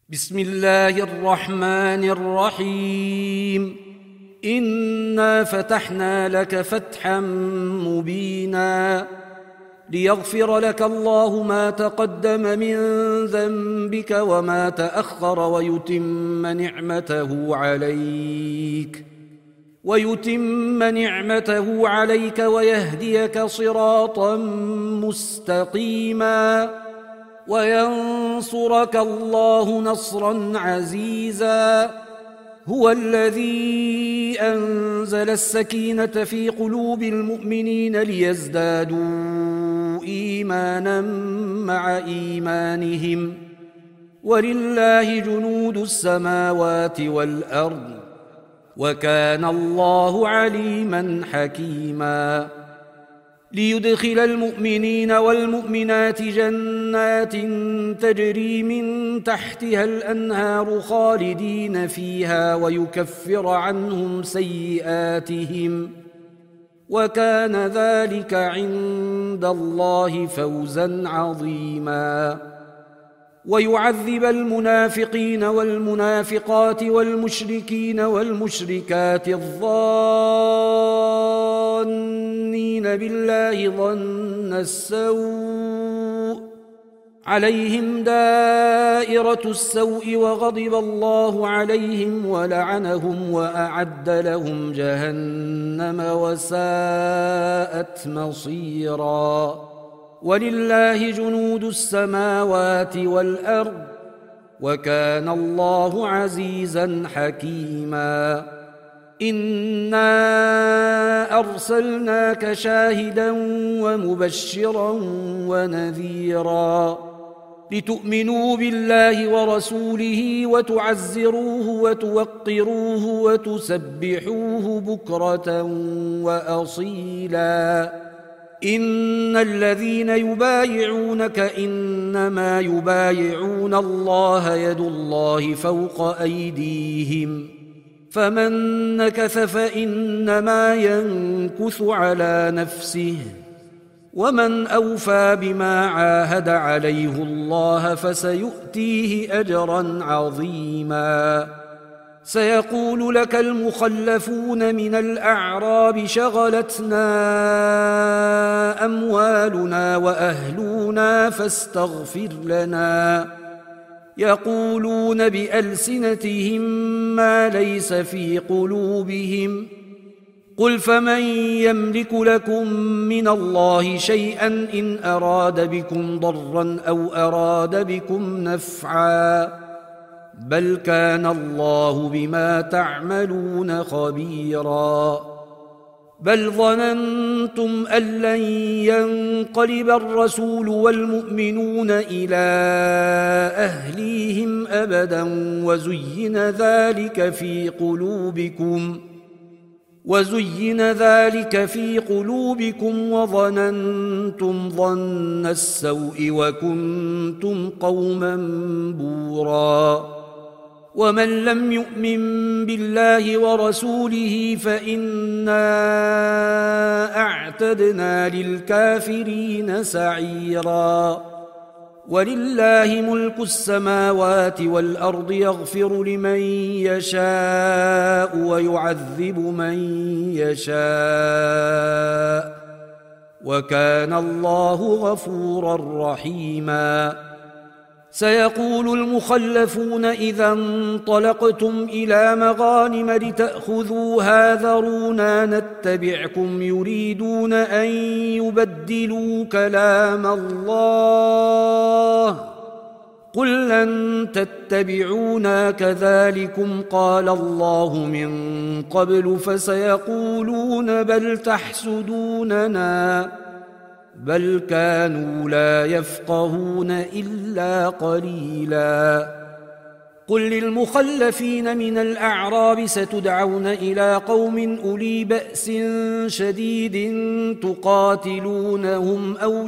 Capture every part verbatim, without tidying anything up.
بسم الله الرحمن الرحيم. إنا فتحنا لك فتحا مبينا ليغفر لك الله ما تقدم من ذنبك وما تأخر ويتم نعمته عليك ويتم نعمته عليك ويهديك صراطا مستقيما وينصرك الله نصرا عزيزا. هو الذي أنزل السكينة في قلوب المؤمنين ليزدادوا إيمانا مع إيمانهم ولله جنود السماوات والأرض وكان الله عليما حكيما. ليدخل المؤمنين والمؤمنات جنات تجري من تحتها الأنهار خالدين فيها ويكفر عنهم سيئاتهم وكان ذلك عند الله فوزا عظيما. ويعذب المنافقين والمنافقات والمشركين والمشركات الظانين بالله ظن السوء عليهم دائرة السوء وغضب الله عليهم ولعنهم وأعد لهم جهنم وساءت مصيرا. ولله جنود السماوات والأرض وكان الله عزيزا حكيما. إنا أرسلناك شاهدا ومبشرا ونذيرا لتؤمنوا بالله ورسوله وتعزروه وتوقروه وتسبحوه بكرة وأصيلا. إن الذين يبايعونك إنما يبايعون الله يد الله فوق أيديهم فمن نكث فإنما ينكث على نفسه ومن أوفى بما عاهد عليه الله فسيؤتيه أجرا عظيما. سيقول لك المخلفون من الأعراب شغلتنا أموالنا وأهلنا فاستغفر لنا. يقولون بألسنتهم ما ليس في قلوبهم قل فمن يملك لكم من الله شيئا إن أراد بكم ضرا أو أراد بكم نفعا بل كان الله بما تعملون خبيرا. بل ظننتم أن لن ينقلب الرسول والمؤمنون إلى أهليهم أبدا وزين ذلك في قلوبكم وزين ذلك في قلوبكم وظننتم ظن السوء وكنتم قوما بورا. ومن لم يؤمن بالله ورسوله فإنا أعتدنا للكافرين سعيرا. ولله ملك السماوات والأرض يغفر لمن يشاء ويعذب من يشاء وكان الله غفورا رحيما. سيقول المخلفون إذا انطلقتم إلى مغانم لتأخذوها ذرونا نتبعكم يريدون أن يبدلوا كلام الله قل لن تتبعونا كذلكم قال الله من قبل فسيقولون بل تحسدوننا بل كانوا لا يفقهون إلا قليلا. قل للمخلفين من الأعراب ستدعون إلى قوم أولي بأس شديد تقاتلونهم أو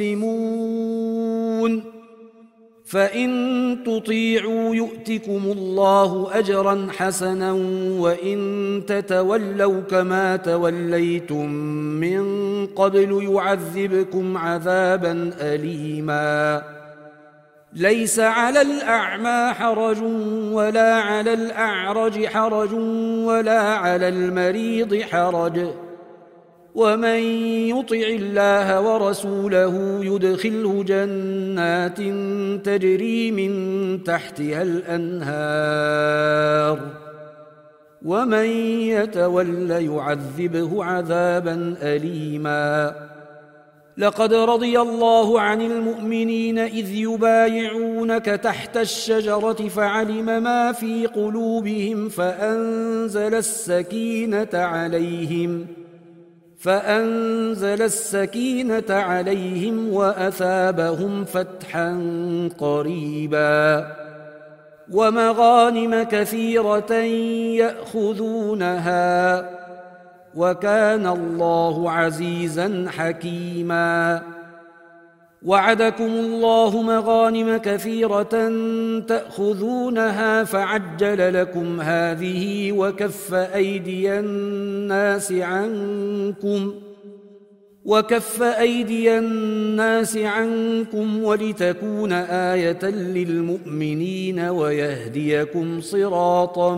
يسلمون فإن تطيعوا يؤتكم الله أجرا حسنا وإن تتولوا كما توليتم من قبل يعذبكم عذابا أليما ليس على الأعمى حرج ولا على الأعرج حرج ولا على المريض حرج ومن يطع الله ورسوله يدخله جنات تجري من تحتها الأنهار ومن يتول يعذبه عذابا أليما لقد رضي الله عن المؤمنين إذ يبايعونك تحت الشجرة فعلم ما في قلوبهم فأنزل السكينة عليهم فأنزل السكينة عليهم وأثابهم فتحا قريبا ومغانم كثيرة يأخذونها وكان الله عزيزا حكيما وعدكم الله مغانم كثيرة تأخذونها فعجل لكم هذه وكف أيدي الناس عنكم وكف أيدي الناس عنكم ولتكون آية للمؤمنين ويهديكم صراطا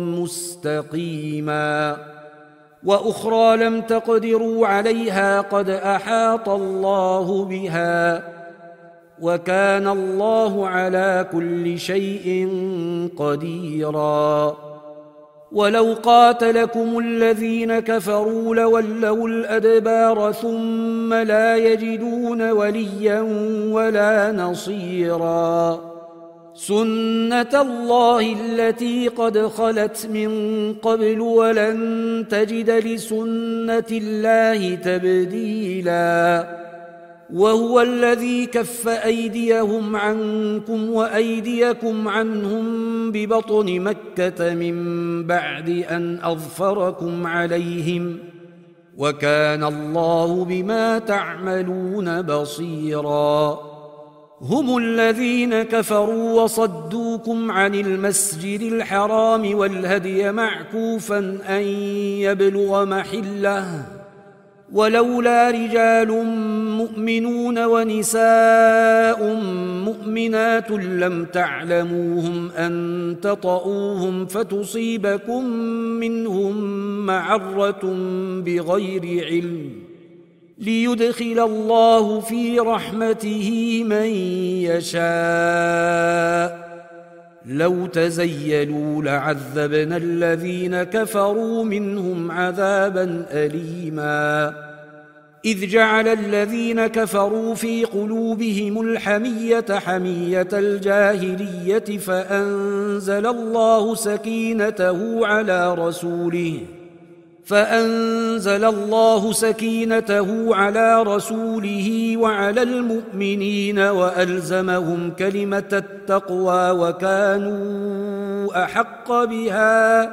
مستقيما وأخرى لم تقدروا عليها قد أحاط الله بها وكان الله على كل شيء قديرا ولو قاتلكم الذين كفروا لولوا الأدبار ثم لا يجدون وليا ولا نصيرا سنة الله التي قد خلت من قبل ولن تجد لسنة الله تبديلا وهو الذي كف أيديهم عنكم وأيديكم عنهم ببطن مكة من بعد أن أظفركم عليهم وكان الله بما تعملون بصيرا هم الذين كفروا وصدوكم عن المسجد الحرام والهدي معكوفا أن يبلغ محله ولولا رجال مؤمنون ونساء مؤمنات لم تعلموهم أن تطؤوهم فتصيبكم منهم معرة بغير علم ليدخل الله في رحمته من يشاء لو تزيلوا لعذبنا الذين كفروا منهم عذابا أليما إذ جعل الذين كفروا في قلوبهم الحمية حمية الجاهلية فأنزل الله سكينته على رسوله فأنزل الله سكينته على رسوله وعلى المؤمنين وألزمهم كلمة التقوى وكانوا أحق بها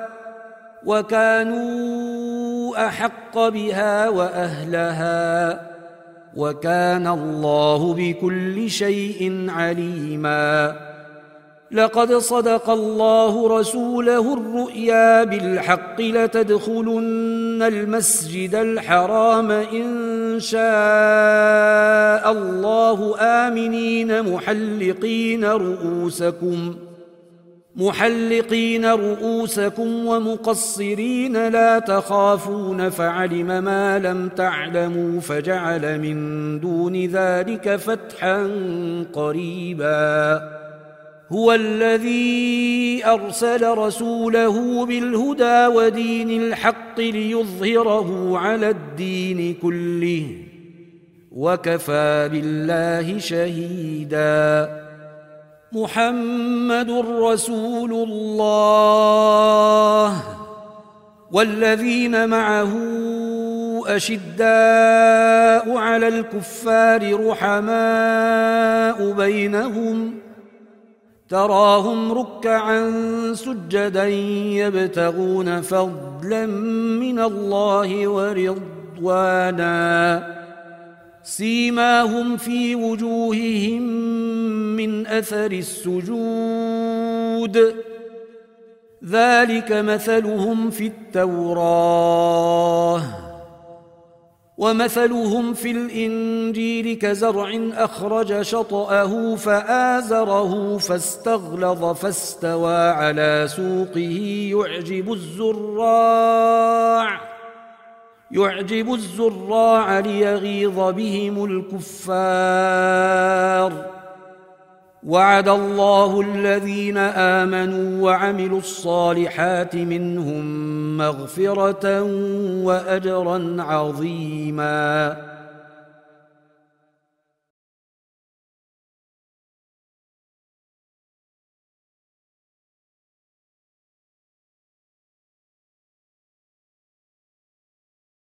وكانوا أحق بها وأهلها وكان الله بكل شيء عليما لقد صدق الله رسوله الرؤيا بالحق لتدخلن المسجد الحرام إن شاء الله آمنين محلقين رؤوسكم محلقين رؤوسكم ومقصرين لا تخافون فعلم ما لم تعلموا فجعل من دون ذلك فتحا قريبا هو الذي أرسل رسوله بالهدى ودين الحق ليظهره على الدين كله وكفى بالله شهيدا محمد رسول الله والذين معه أشداء على الكفار رحماء بينهم تراهم ركعا سجدا يبتغون فضلا من الله ورضوانا سيماهم في وجوههم من أثر السجود ذلك مثلهم في التوراة ومثلهم في الإنجيل كزرع أخرج شطأه فآزره فاستغلظ فاستوى على سوقه يعجب الزراع يعجب الزراع ليغيظ بهم الكفار. وعد الله الذين آمنوا وعملوا الصالحات منهم مغفرة وأجرا عظيما.